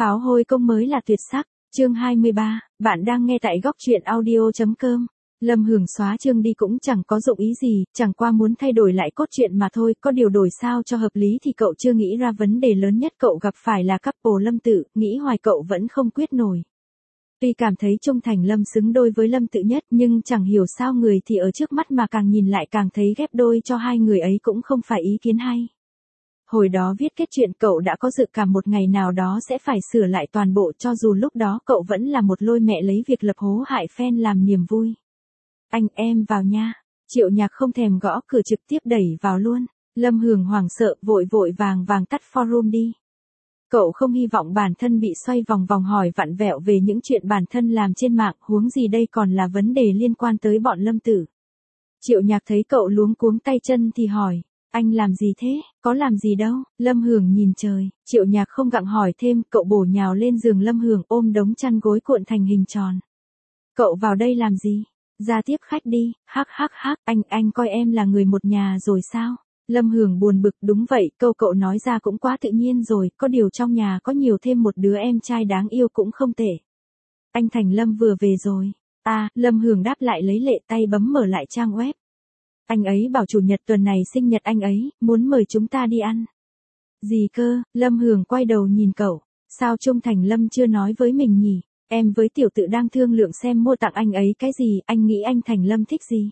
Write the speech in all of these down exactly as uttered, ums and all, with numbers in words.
Pháo hôi công mới là tuyệt sắc. Chương hai mươi ba, bạn đang nghe tại góc truyện audio chấm com. Lâm Hường xóa chương đi cũng chẳng có dụng ý gì, chẳng qua muốn thay đổi lại cốt truyện mà thôi, có điều đổi sao cho hợp lý thì cậu chưa nghĩ ra. Vấn đề lớn nhất cậu gặp phải là couple Lâm Tự, nghĩ hoài cậu vẫn không quyết nổi. Tuy cảm thấy Trung Thành Lâm xứng đôi với Lâm Tự nhất, nhưng chẳng hiểu sao người thì ở trước mắt mà càng nhìn lại càng thấy ghép đôi cho hai người ấy cũng không phải ý kiến hay. Hồi đó viết kết truyện cậu đã có dự cảm một ngày nào đó sẽ phải sửa lại toàn bộ, cho dù lúc đó cậu vẫn là một lôi mẹ lấy việc lập hố hại fan làm niềm vui. Anh em vào nha. Triệu Nhạc không thèm gõ cửa trực tiếp đẩy vào luôn. Lâm Hường hoảng sợ vội vội vàng vàng tắt forum đi. Cậu không hy vọng bản thân bị xoay vòng vòng hỏi vặn vẹo về những chuyện bản thân làm trên mạng, huống gì đây còn là vấn đề liên quan tới bọn Lâm Tử. Triệu Nhạc thấy cậu luống cuống tay chân thì hỏi, anh làm gì thế, có làm gì đâu. Lâm Hường nhìn trời, Triệu Nhạc không gặng hỏi thêm, cậu bổ nhào lên giường Lâm Hường ôm đống chăn gối cuộn thành hình tròn. Cậu vào đây làm gì? Ra tiếp khách đi, hắc hắc hắc, anh, anh coi em là người một nhà rồi sao? Lâm Hường buồn bực, đúng vậy, câu cậu nói ra cũng quá tự nhiên rồi, có điều trong nhà có nhiều thêm một đứa em trai đáng yêu cũng không tệ. Anh Thành Lâm vừa về rồi. À, Lâm Hường đáp lại lấy lệ tay bấm mở lại trang web. Anh ấy bảo chủ nhật tuần này sinh nhật anh ấy, muốn mời chúng ta đi ăn. Gì cơ? Lâm Hường quay đầu nhìn cậu, sao Trung Thành Lâm chưa nói với mình nhỉ? Em với tiểu tự đang thương lượng xem mua tặng anh ấy cái gì, anh nghĩ anh Thành Lâm thích gì?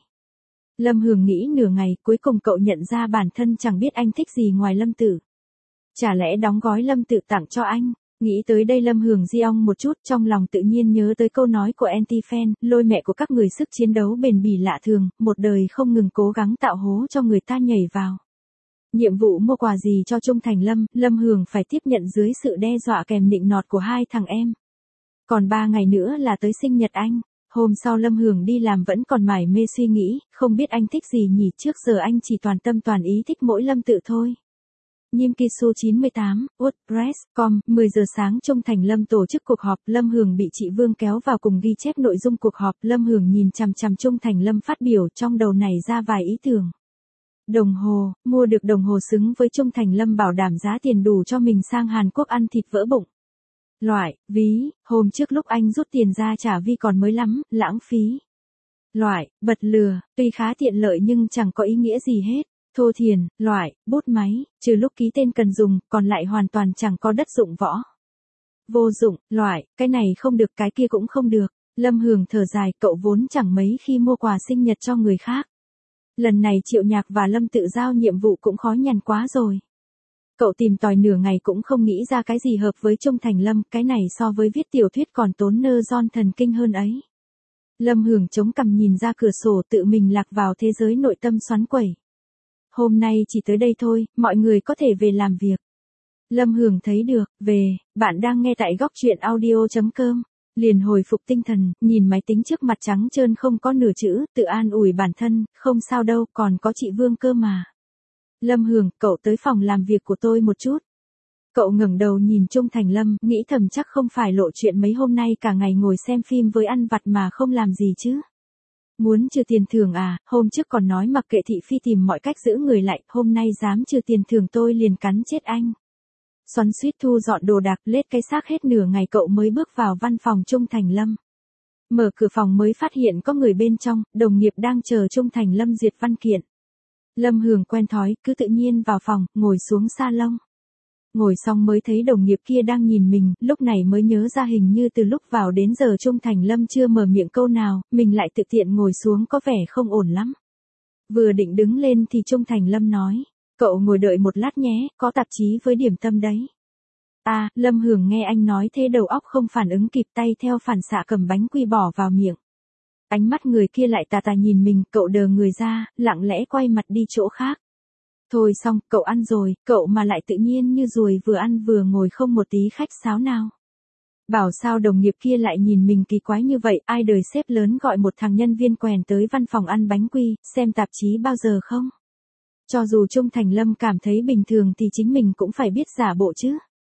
Lâm Hường nghĩ nửa ngày, cuối cùng cậu nhận ra bản thân chẳng biết anh thích gì ngoài Lâm Tử. Chả lẽ đóng gói Lâm Tử tặng cho anh? Nghĩ tới đây Lâm Hường di ong một chút, trong lòng tự nhiên nhớ tới câu nói của anti-fan, lôi mẹ của các người sức chiến đấu bền bỉ lạ thường, một đời không ngừng cố gắng tạo hố cho người ta nhảy vào. Nhiệm vụ mua quà gì cho Trung Thành Lâm, Lâm Hường phải tiếp nhận dưới sự đe dọa kèm nịnh nọt của hai thằng em. Còn ba ngày nữa là tới sinh nhật anh. Hôm sau Lâm Hường đi làm vẫn còn mải mê suy nghĩ, không biết anh thích gì nhỉ, trước giờ anh chỉ toàn tâm toàn ý thích mỗi Lâm Tự thôi. Nhim Kisu chín mươi tám, WordPress chấm com, mười giờ sáng Trung Thành Lâm tổ chức cuộc họp, Lâm Hường bị chị Vương kéo vào cùng ghi chép nội dung cuộc họp, Lâm Hường nhìn chằm chằm Trung Thành Lâm phát biểu, trong đầu này ra vài ý tưởng. Đồng hồ, mua được đồng hồ xứng với Trung Thành Lâm bảo đảm giá tiền đủ cho mình sang Hàn Quốc ăn thịt vỡ bụng. Loại, ví, hôm trước lúc anh rút tiền ra trả Vi còn mới lắm, lãng phí. Loại, bật lừa, tuy khá tiện lợi nhưng chẳng có ý nghĩa gì hết. Thô thiền, loại, bút máy, trừ lúc ký tên cần dùng, còn lại hoàn toàn chẳng có đất dụng võ. Vô dụng, loại, cái này không được cái kia cũng không được. Lâm Hường thở dài, cậu vốn chẳng mấy khi mua quà sinh nhật cho người khác. Lần này Triệu Nhạc và Lâm Tự giao nhiệm vụ cũng khó nhằn quá rồi. Cậu tìm tòi nửa ngày cũng không nghĩ ra cái gì hợp với Trung Thành Lâm, cái này so với viết tiểu thuyết còn tốn nơ giòn thần kinh hơn ấy. Lâm Hường chống cằm nhìn ra cửa sổ, tự mình lạc vào thế giới nội tâm xoắn quẩy. Hôm nay chỉ tới đây thôi, mọi người có thể về làm việc. Lâm Hường thấy được, về, bạn đang nghe tại góc truyện audio chấm com. Liền hồi phục tinh thần, nhìn máy tính trước mặt trắng trơn không có nửa chữ, tự an ủi bản thân, không sao đâu, còn có chị Vương cơ mà. Lâm Hường, cậu tới phòng làm việc của tôi một chút. Cậu ngẩng đầu nhìn Trung Thành Lâm, nghĩ thầm chắc không phải lộ chuyện mấy hôm nay cả ngày ngồi xem phim với ăn vặt mà không làm gì chứ. Muốn trừ tiền thưởng à, hôm trước còn nói mặc kệ thị phi tìm mọi cách giữ người lại, hôm nay dám trừ tiền thưởng tôi liền cắn chết anh. Xoắn suýt thu dọn đồ đạc, lết cái xác hết nửa ngày cậu mới bước vào văn phòng Trung Thành Lâm. Mở cửa phòng mới phát hiện có người bên trong, đồng nghiệp đang chờ Trung Thành Lâm duyệt văn kiện. Lâm Hường quen thói, cứ tự nhiên vào phòng, ngồi xuống salon. Ngồi xong mới thấy đồng nghiệp kia đang nhìn mình, lúc này mới nhớ ra hình như từ lúc vào đến giờ Trung Thành Lâm chưa mở miệng câu nào, mình lại tự tiện ngồi xuống có vẻ không ổn lắm. Vừa định đứng lên thì Trung Thành Lâm nói, cậu ngồi đợi một lát nhé, có tạp chí với điểm tâm đấy. À, Lâm Hường nghe anh nói thế đầu óc không phản ứng kịp, tay theo phản xạ cầm bánh quy bỏ vào miệng. Ánh mắt người kia lại tà tà nhìn mình, cậu đờ người ra, lặng lẽ quay mặt đi chỗ khác. Thôi xong, cậu ăn rồi, cậu mà lại tự nhiên như ruồi vừa ăn vừa ngồi không một tí khách sáo nào. Bảo sao đồng nghiệp kia lại nhìn mình kỳ quái như vậy, ai đời sếp lớn gọi một thằng nhân viên quèn tới văn phòng ăn bánh quy, xem tạp chí bao giờ không? Cho dù Trung Thành Lâm cảm thấy bình thường thì chính mình cũng phải biết giả bộ chứ.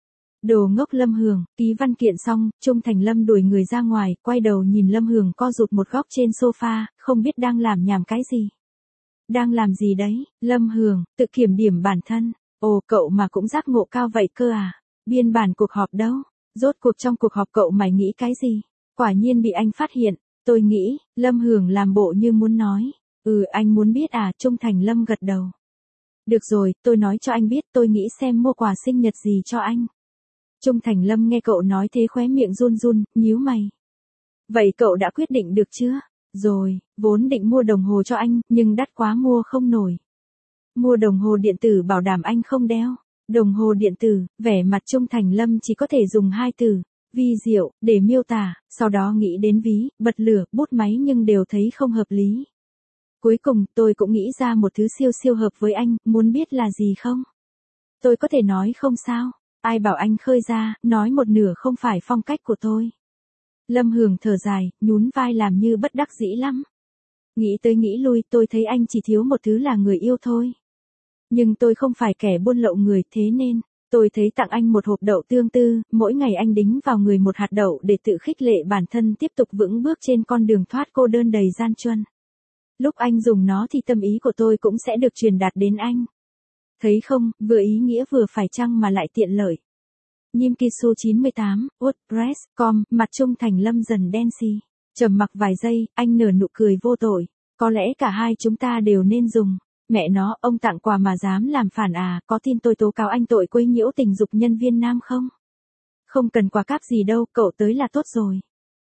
Đồ ngốc Lâm Hường, ký văn kiện xong, Trung Thành Lâm đuổi người ra ngoài, quay đầu nhìn Lâm Hường co rụt một góc trên sofa, không biết đang làm nhảm cái gì. Đang làm gì đấy, Lâm Hường, tự kiểm điểm bản thân. Ồ, cậu mà cũng giác ngộ cao vậy cơ à? Biên bản cuộc họp đâu? Rốt cuộc trong cuộc họp cậu mày nghĩ cái gì? Quả nhiên bị anh phát hiện, tôi nghĩ, Lâm Hưởng làm bộ như muốn nói. Ừ, anh muốn biết à, Trung Thành Lâm gật đầu. Được rồi, tôi nói cho anh biết, tôi nghĩ xem mua quà sinh nhật gì cho anh. Trung Thành Lâm nghe cậu nói thế khóe miệng run run, nhíu mày. Vậy cậu đã quyết định được chưa? Rồi, vốn định mua đồng hồ cho anh, nhưng đắt quá mua không nổi. Mua đồng hồ điện tử bảo đảm anh không đeo. Đồng hồ điện tử, vẻ mặt Trung Thành Lâm chỉ có thể dùng hai từ, vi diệu, để miêu tả, sau đó nghĩ đến ví, bật lửa, bút máy nhưng đều thấy không hợp lý. Cuối cùng, tôi cũng nghĩ ra một thứ siêu siêu hợp với anh, muốn biết là gì không? Tôi có thể nói không sao, ai bảo anh khơi ra, nói một nửa không phải phong cách của tôi. Lâm Hưởng thở dài, nhún vai làm như bất đắc dĩ lắm. Nghĩ tới nghĩ lui, tôi thấy anh chỉ thiếu một thứ là người yêu thôi. Nhưng tôi không phải kẻ buôn lậu người, thế nên, tôi thấy tặng anh một hộp đậu tương tư, mỗi ngày anh đính vào người một hạt đậu để tự khích lệ bản thân tiếp tục vững bước trên con đường thoát cô đơn đầy gian truân. Lúc anh dùng nó thì tâm ý của tôi cũng sẽ được truyền đạt đến anh. Thấy không, vừa ý nghĩa vừa phải chăng mà lại tiện lợi. Nhim Kisu chín mươi tám, WordPress chấm com, mặt Trung Thành Lâm dần đen xì. Trầm mặc vài giây, anh nở nụ cười vô tội. Có lẽ cả hai chúng ta đều nên dùng. Mẹ nó, ông tặng quà mà dám làm phản à, có tin tôi tố cáo anh tội quấy nhiễu tình dục nhân viên nam không? Không cần quà cáp gì đâu, cậu tới là tốt rồi.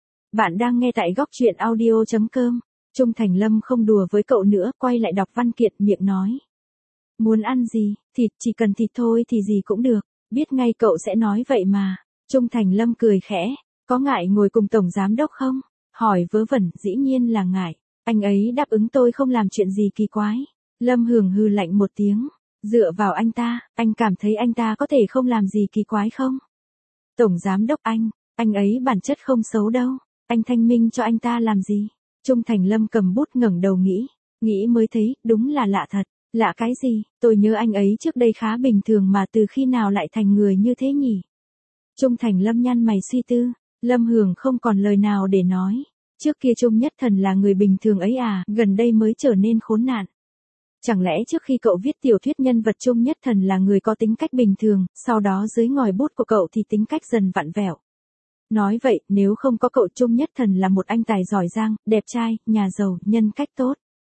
Bạn đang nghe tại góc truyện audio chấm com. Trung Thành Lâm không đùa với cậu nữa, quay lại đọc văn kiện, miệng nói. Muốn ăn gì, thịt, chỉ cần thịt thôi thì gì cũng được, biết ngay cậu sẽ nói vậy mà. Trung Thành Lâm cười khẽ, có ngại ngồi cùng Tổng Giám Đốc không? Hỏi vớ vẩn, dĩ nhiên là ngại, anh ấy đáp ứng tôi không làm chuyện gì kỳ quái. Lâm Hưởng hừ lạnh một tiếng, dựa vào anh ta, anh cảm thấy anh ta có thể không làm gì kỳ quái không? Tổng Giám Đốc anh, anh ấy bản chất không xấu đâu, anh thanh minh cho anh ta làm gì? Trung Thành Lâm cầm bút ngẩng đầu nghĩ, nghĩ mới thấy, đúng là lạ thật, lạ cái gì, tôi nhớ anh ấy trước đây khá bình thường mà từ khi nào lại thành người như thế nhỉ? Trung Thành Lâm nhăn mày suy tư, Lâm Hưởng không còn lời nào để nói, trước kia Trung Nhất Thần là người bình thường ấy à, gần đây mới trở nên khốn nạn. Chẳng lẽ trước khi cậu viết tiểu thuyết nhân vật Trung Nhất Thần là người có tính cách bình thường, sau đó dưới ngòi bút của cậu thì tính cách dần vặn vẹo. Nói vậy, nếu không có cậu Trung Nhất Thần là một anh tài giỏi giang, đẹp trai, nhà giàu, nhân cách tốt.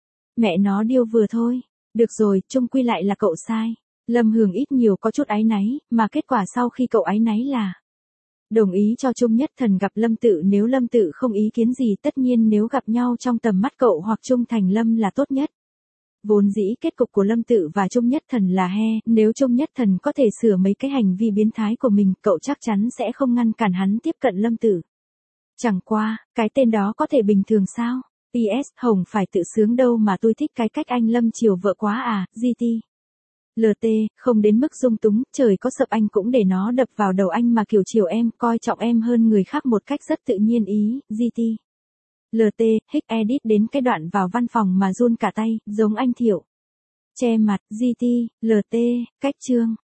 Mẹ nó điêu vừa thôi. Được rồi, chung quy lại là cậu sai. Lâm Hưởng ít nhiều có chút áy náy, mà kết quả sau khi cậu áy náy là đồng ý cho Trung Nhất Thần gặp Lâm Tự nếu Lâm Tự không ý kiến gì, tất nhiên nếu gặp nhau trong tầm mắt cậu hoặc Trung Thành Lâm là tốt nhất. Vốn dĩ kết cục của Lâm Tự và Trung Nhất Thần là he, nếu Trung Nhất Thần có thể sửa mấy cái hành vi biến thái của mình, cậu chắc chắn sẽ không ngăn cản hắn tiếp cận Lâm Tự. Chẳng qua, cái tên đó có thể bình thường sao? pê ét Hồng phải tự sướng đâu mà tôi thích cái cách anh Lâm chiều vợ quá à, giê tê. lờ tê, không đến mức dung túng, trời có sập anh cũng để nó đập vào đầu anh mà kiểu chiều em, coi trọng em hơn người khác một cách rất tự nhiên ý, giê tê. lờ tê, hích edit đến cái đoạn vào văn phòng mà run cả tay, giống anh Thiệu. Che mặt, giê tê, lờ tê, cách chương.